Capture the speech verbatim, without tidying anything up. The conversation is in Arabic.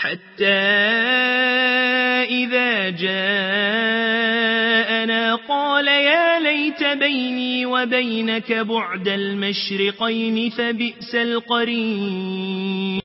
حتى إذا جاءنا قال يا ليت بيني وبينك بعد المشرقين فبئس القرين